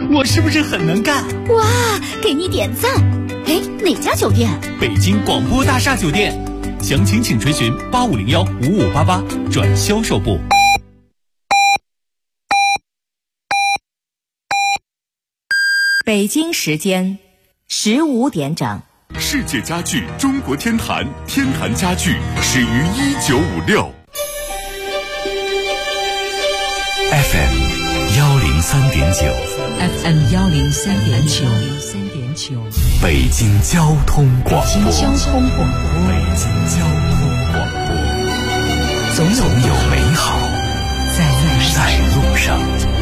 我是不是很能干？ 哇，给你点赞！哎，哪家酒店？ 北京广播大厦酒店，详情请垂询8501-5588转销售部。 北京时间15点整。 世界家具中国天坛，天坛家具始于1956。 FM 103.9 FM 103.9， 北京交通广播。 北京交通广播， 总有美好在路上。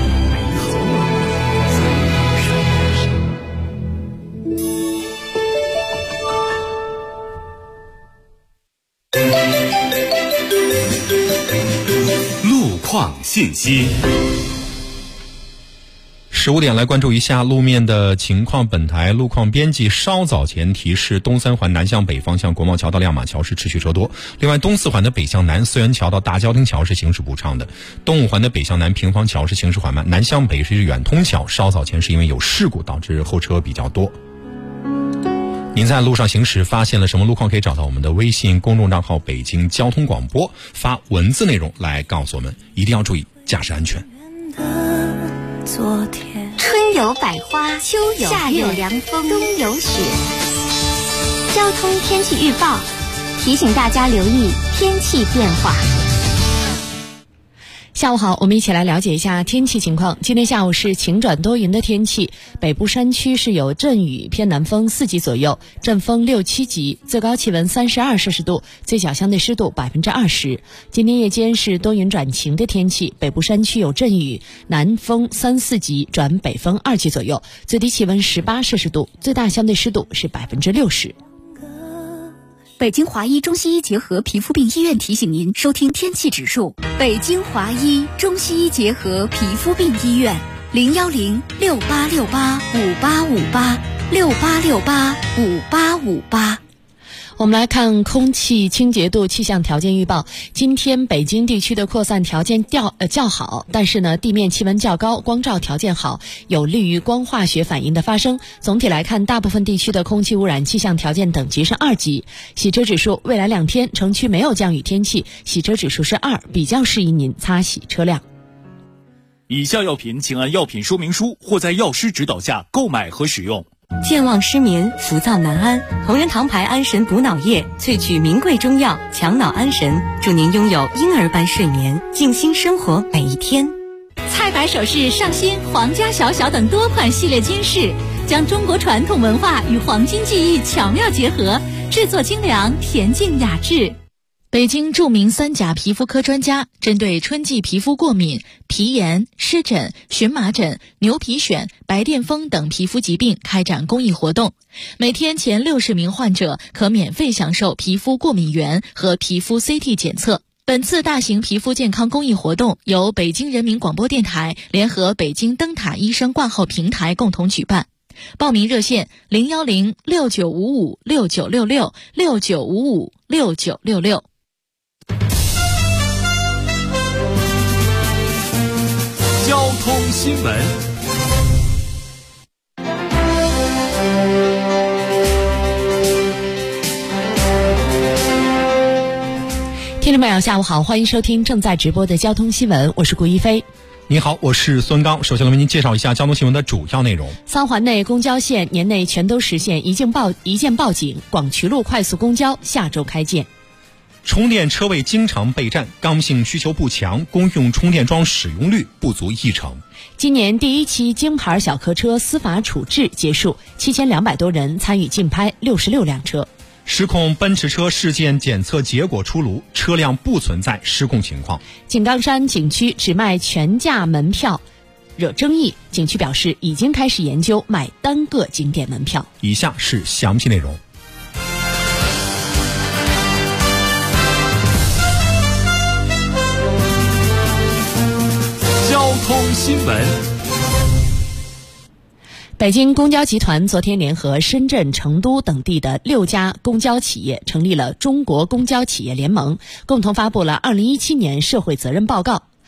路况信息。 15点来关注一下路面的情况。本台路况编辑稍早前提示，东三环南向北方向国贸桥到亮马桥是持续车多。另外，东四环的北向南思源桥到大郊町桥是行驶不畅的。东五环的北向南平房桥是行驶缓慢。南向北是远通桥，稍早前是因为有事故导致后车比较多。您在路上行驶发现了什么路况，可以找到我们的微信公众账号北京交通广播，发文字内容来告诉我们，一定要注意驾驶安全。 春有百花，秋有夏有凉风，冬有雪。交通天气预报提醒大家留意天气变化。 下午好，我们一起来了解一下天气情况。今天下午是晴转多云的天气，北部山区是有阵雨，偏南风4级左右，阵风6、7级，最高气温32摄氏度，最小相对湿度20%。今天夜间是多云转晴的天气，北部山区有阵雨，南风3、4级转北风2级左右，最低气温18摄氏度，最大相对湿度是60%。 北京华医中西医结合皮肤病医院提醒您收听天气指数。北京华医中西医结合皮肤病医院，010-6868-5858，6868-5858。 我们来看空气清洁度气象条件预报。今天北京地区的扩散条件较好，但是呢，地面气温较高，光照条件好，有利于光化学反应的发生。总体来看，大部分地区的空气污染气象条件等级是2级。洗车指数，未来2天城区没有降雨天气，洗车指数是2，比较适宜您擦洗车辆。 以下药品请按药品说明书或在药师指导下购买和使用。 健忘失眠、浮躁难安，同仁堂牌安神补脑液萃取名贵中药，强脑安神，祝您拥有婴儿般睡眠，静心生活每一天。 菜百首饰上新皇家小小等多款系列金饰，将中国传统文化与黄金技艺巧妙结合，制作精良、恬静雅致。 北京著名3甲皮肤科专家针对春季皮肤过敏、皮炎、湿疹、荨麻疹、牛皮癣、白癜风等皮肤疾病开展公益活动，每天前60名患者可免费享受皮肤过敏原和皮肤 CT 检测。本次大型皮肤健康公益活动由北京人民广播电台联合北京灯塔医生挂号平台共同举办。报名热线010-6955-6966，6955-6966。 交通新闻。 听众朋友下午好，欢迎收听正在直播的交通新闻，我是顾一飞。 你好，我是孙刚。首先来为您介绍一下交通新闻的主要内容。 3环内公交线年内全都实现一键报警，广渠路快速公交下周开建。 充电车位经常备战，刚性需求不强，公用充电桩使用率不足1成。 今年第1期京牌小客车司法处置结束，7200多人参与竞拍66辆车。 失控奔驰车事件检测结果出炉，车辆不存在失控情况。 井冈山景区只卖全价门票惹争议，景区表示已经开始研究卖单个景点门票。 以下是详细内容。 交通新闻。 北京公交集团昨天联合深圳、成都等地的6家公交企业成立了中国公交企业联盟，共同发布了2017年社会责任报告。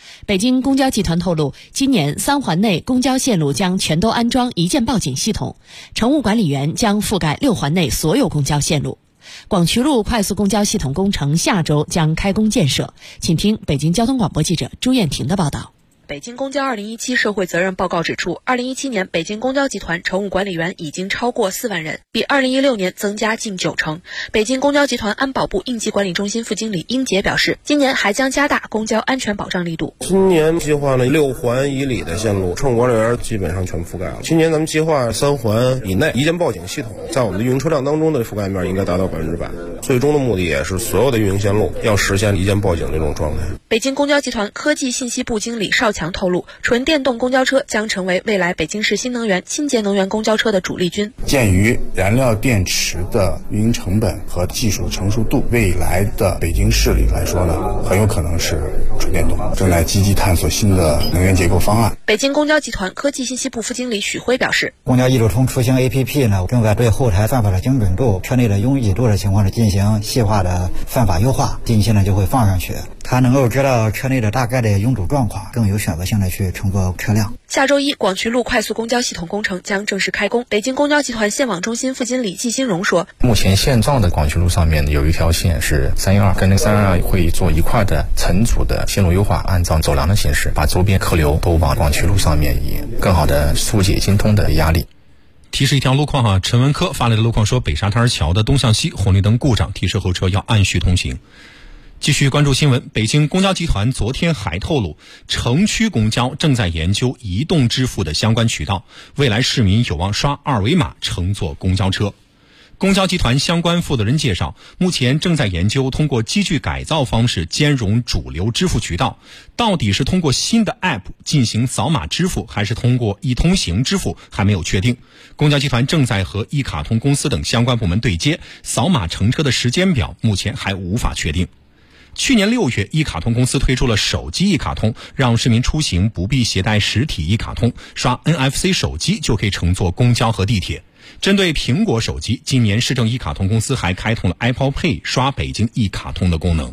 北京公交集团透露，今年3环内公交线路将全都安装一键报警系统，乘务管理员将覆盖6环内所有公交线路。广渠路快速公交系统工程下周将开工建设。请听北京交通广播记者朱艳婷的报道。 北京公交2017社会责任报告指出，2017年北京公交集团乘务管理员已经超过4万人，比2016年增加近90%。北京公交集团安保部应急管理中心副经理殷杰表示，今年还将加大公交安全保障力度。 今年计划呢，6环以里的线路乘务管理员基本上全覆盖了。今年咱们计划3环以内一键报警系统在我们的运营车辆当中的覆盖面应该达到100%。最终的目的也是所有的运营线路要实现一键报警这种状态。 北京公交集团科技信息部经理邵强透露，纯电动公交车将成为未来北京市新能源、清洁能源公交车的主力军。 鉴于燃料电池的运营成本和技术成熟度，未来的北京市里来说呢，很有可能是纯电动，正在积极探索新的能源结构方案。 北京公交集团科技信息部副经理许辉表示， 公交一路通出行 APP 呢，正在对后台算法的精准度、车内的拥挤度的情况进行细化的算法优化，近期呢就会放上去，它能够知道车内的大概的拥堵状况，更有选择性的去乘坐车辆。 下周一，广渠路快速公交系统工程将正式开工。北京公交集团线网中心副经理季新荣说， 目前现状的广渠路上面有一条线是312，跟那312会做一块的成组的线路优化，按照走廊的形式，把周边客流都往广渠路上面以更好的疏解京通的压力。 提示一条路况陈文科发来的路况说，北沙滩桥的东向西红绿灯故障，提示后车要按序通行。继续关注新闻，北京公交集团昨天还透露，城区公交正在研究移动支付的相关渠道，未来市民有望刷2维码乘坐公交车。公交集团相关负责人介绍，目前正在研究通过机具改造方式兼容主流支付渠道，到底是通过新的 App 进行扫码支付，还是通过一通行支付，还没有确定。公交集团正在和一卡通公司等相关部门对接，扫码乘车的时间表目前还无法确定。去年6月，一卡通公司推出了手机一卡通，让市民出行不必携带实体一卡通，刷 NFC 手机就可以乘坐公交和地铁。针对苹果手机，今年市政一卡通公司还开通了 Apple Pay 刷北京一卡通的功能。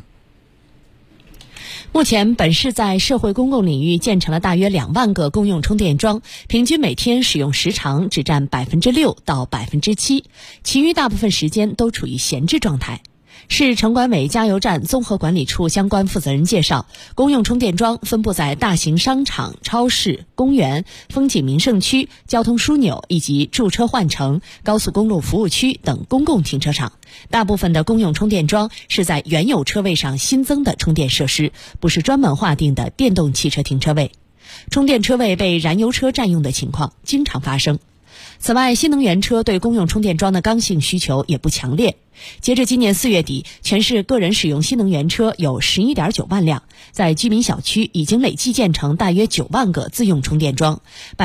目前，本市在社会公共领域建成了大约2万个公用充电桩，平均每天使用时长只占6%到7%，其余大部分时间都处于闲置状态。市城管委加油站综合管理处相关负责人介绍，公用充电桩分布在大型商场、超市、公园、风景名胜区、交通枢纽以及驻车换乘、高速公路服务区等公共停车场。大部分的公用充电桩是在原有车位上新增的充电设施，不是专门划定的电动汽车停车位。充电车位被燃油车占用的情况经常发生。此外，新能源车对公用充电桩的刚性需求也不强烈。截至今年4月底，全市个人使用新能源车有 11.9 万辆，在居民小区已经累计建成大约9万个自用充电桩，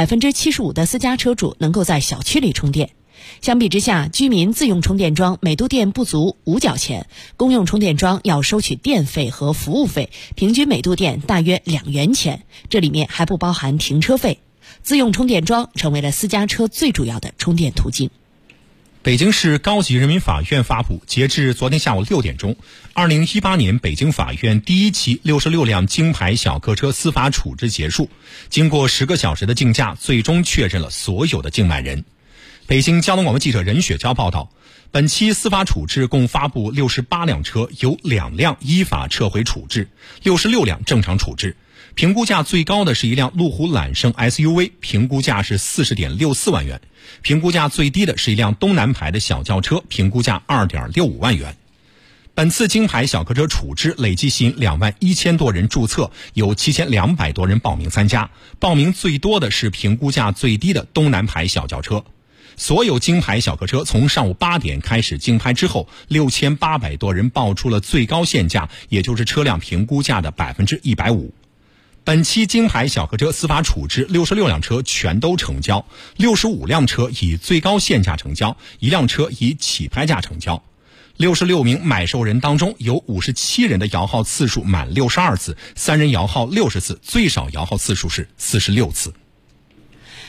75% 的私家车主能够在小区里充电。相比之下，居民自用充电桩每度电不足5角钱，公用充电桩要收取电费和服务费，平均每度电大约2元钱，这里面还不包含停车费。自用充电桩成为了私家车最主要的充电途径。 北京市高级人民法院发布，截至昨天下午6点钟，2018年北京法院第一期66辆京牌小客车司法处置结束，经过10个小时的竞价，最终确认了所有的竞买人。北京交通广播记者任雪娇报道，本期司法处置共发布68辆车，有2辆依法撤回处置，66辆正常处置。评估价最高的是一辆路虎揽胜 SUV， 评估价是 40.64 万元。评估价最低的是一辆东南牌的小轿车，评估价 2.65 万元。本次京牌小客车处置累计吸引2万1000多人注册，有7200多人报名参加，报名最多的是评估价最低的东南牌小轿车。所有京牌小客车从上午8点开始竞拍之后，6800多人报出了最高限价，也就是车辆评估价的 150%。本期京牌小客车司法处置66辆车全都成交，65辆车以最高限价成交，1辆车以起拍价成交。66名买受人当中，有57人的摇号次数满62次，3人摇号60次，最少摇号次数是46次。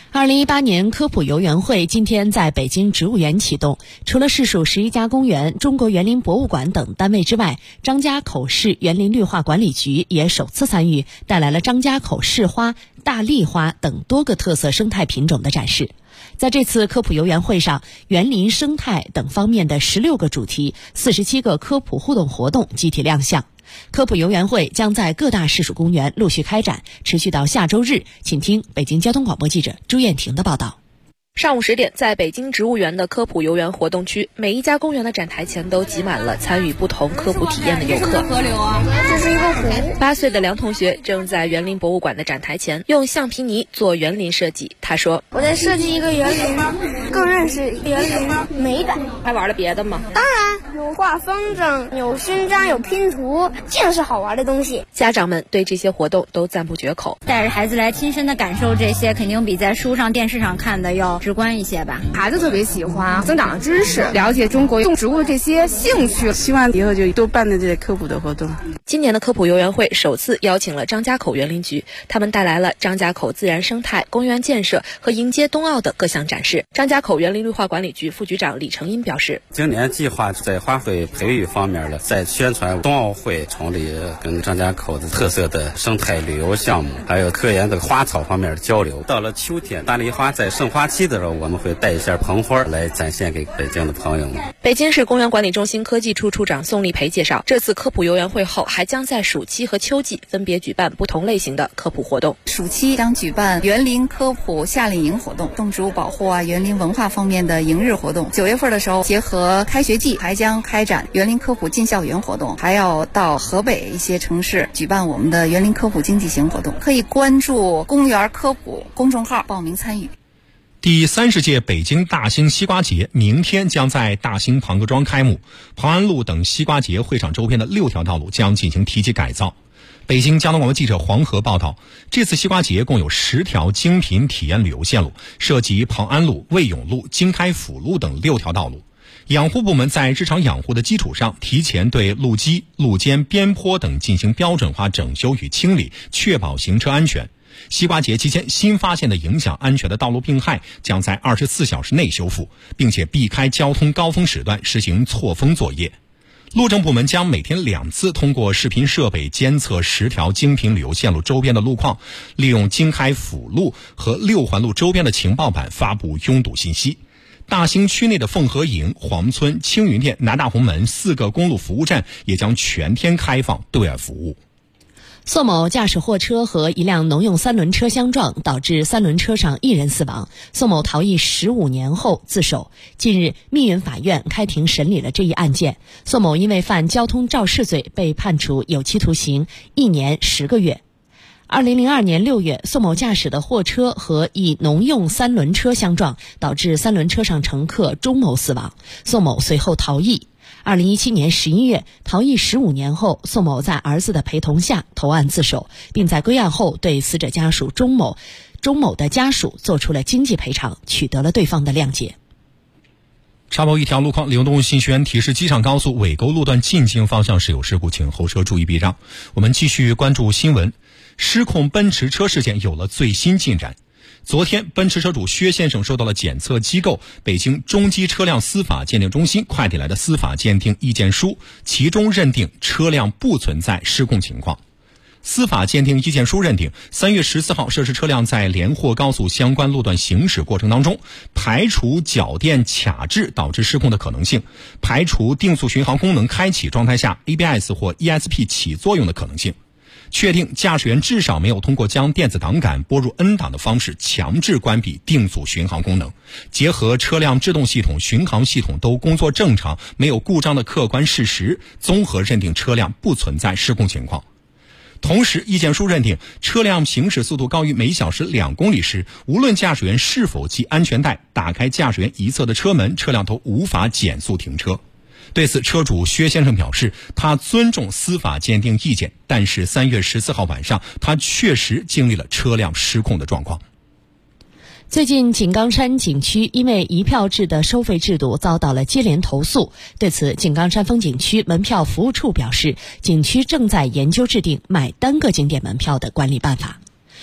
2018年科普游园会今天在北京植物园启动，除了市属11家公园、中国园林博物馆等单位之外，张家口市园林绿化管理局也首次参与，带来了张家口市花、大丽花等多个特色生态品种的展示。在这次科普游园会上，园林生态等方面的16个主题、47个科普互动活动集体亮相。科普游园会将在各大市属公园陆续开展，持续到下周日。请听北京交通广播记者朱艳婷的报道。 上午10点，在北京植物园的科普游园活动区，每一家公园的展台前都挤满了参与不同科普体验的游客。 河流啊，这是一个湖。 8岁的梁同学正在园林博物馆的展台前用橡皮泥做园林设计。他说：“ 我在设计一个园林，更认识园林美感。” 还玩了别的吗？ 当然，有画风筝，有勋章，有拼图，尽是好玩的东西。 家长们对这些活动都赞不绝口。 带着孩子来亲身的感受这些，肯定比在书上、电视上看的要直观一些吧。 孩子特别喜欢，增长了知识，了解中国动植物这些兴趣。 希望以后就多办的这些科普的活动。 今年的科普游园会首次邀请了张家口园林局，他们带来了张家口自然生态、公园建设和迎接冬奥的各项展示。张家口园林绿化管理局副局长李成英表示， 今年计划在花卉培育方面呢，在宣传冬奥会崇礼跟张家口的特色的生态旅游项目，还有科研的花草方面的交流。到了秋天，大丽花在盛花期的时候，我们会带一下盆花来展现给北京的朋友们。 北京市公园管理中心科技处处长宋立培介绍，这次科普游园会后还将在暑期和秋季分别举办不同类型的科普活动。 暑期将举办园林科普夏令营活动，动植物保护啊、园林文化方面的营日活动。9月份的时候，结合开学季，还将开展园林科普进校园活动，还要到河北一些城市举办我们的园林科普经济型活动。可以关注公园科普公众号报名参与。 第30届北京大兴西瓜节明天将在大兴庞各庄开幕，庞安路等西瓜节会场周边的6条道路将进行提及改造。北京交通广播记者黄河报道，这次西瓜节共有10条精品体验旅游线路，涉及庞安路、卫永路、经开府路等6条道路。养护部门在日常养护的基础上，提前对路基、路肩、边坡等进行标准化整修与清理，确保行车安全。西瓜节期间新发现的影响安全的道路病害将在24小时内修复，并且避开交通高峰时段实行错峰作业。路政部门将每天2次通过视频设备监测10条精品旅游线路周边的路况，利用经开府路和6环路周边的情报板发布拥堵信息。大兴区内的凤和营、黄村、青云店、南大红门4个公路服务站也将全天开放对外服务。 宋某驾驶货车和一辆农用3轮车相撞，导致3轮车上1人死亡。宋某逃逸15年后自首。近日，密云法院开庭审理了这一案件。宋某因为犯交通肇事罪被判处有期徒刑1年10个月。2002年6月，宋某驾驶的货车和一农用3轮车相撞，导致3轮车上乘客钟某死亡。宋某随后逃逸。2017年11月，逃逸15年后，宋某在儿子的陪同下投案自首，并在归案后对死者家属钟某的家属做出了经济赔偿，取得了对方的谅解。 插播一条路况，流动信息源提示：机场高速尾沟路段进京方向是有事故，请后车注意避让。我们继续关注新闻，失控奔驰车事件有了最新进展。昨天，奔驰车主薛先生收到了检测机构北京中基车辆司法鉴定中心快递来的司法鉴定意见书，其中认定车辆不存在失控情况。司法鉴定意见书认定，3月14号涉事车辆在连霍高速相关路段行驶过程当中，排除脚垫卡滞导致失控的可能性，排除定速巡航功能开启状态下 ABS 或 ESP 起作用的可能性。确定驾驶员至少没有通过将电子档杆拨入 N 档的方式强制关闭定速巡航功能，结合车辆制动系统、巡航系统都工作正常、没有故障的客观事实，综合认定车辆不存在失控情况。同时，意见书认定车辆行驶速度高于每小时2公里时，无论驾驶员是否系安全带，打开驾驶员一侧的车门，车辆都无法减速停车。对此，车主薛先生表示，他尊重司法鉴定意见，但是3月14号晚上，他确实经历了车辆失控的状况。 最近，井冈山景区因为一票制的收费制度遭到了接连投诉。对此，井冈山风景区门票服务处表示，景区正在研究制定买单个景点门票的管理办法。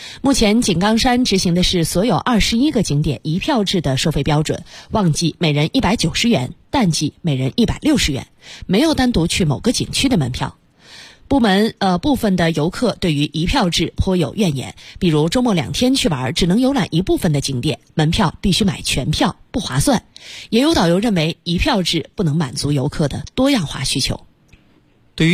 目前井冈山执行的是所有21个景点一票制的收费标准，旺季每人190元，淡季每人160元，没有单独去某个景区的门票。部分的游客对于一票制颇有怨言，比如周末2天去玩，只能游览一部分的景点，门票必须买全票，不划算。也有导游认为一票制不能满足游客的多样化需求。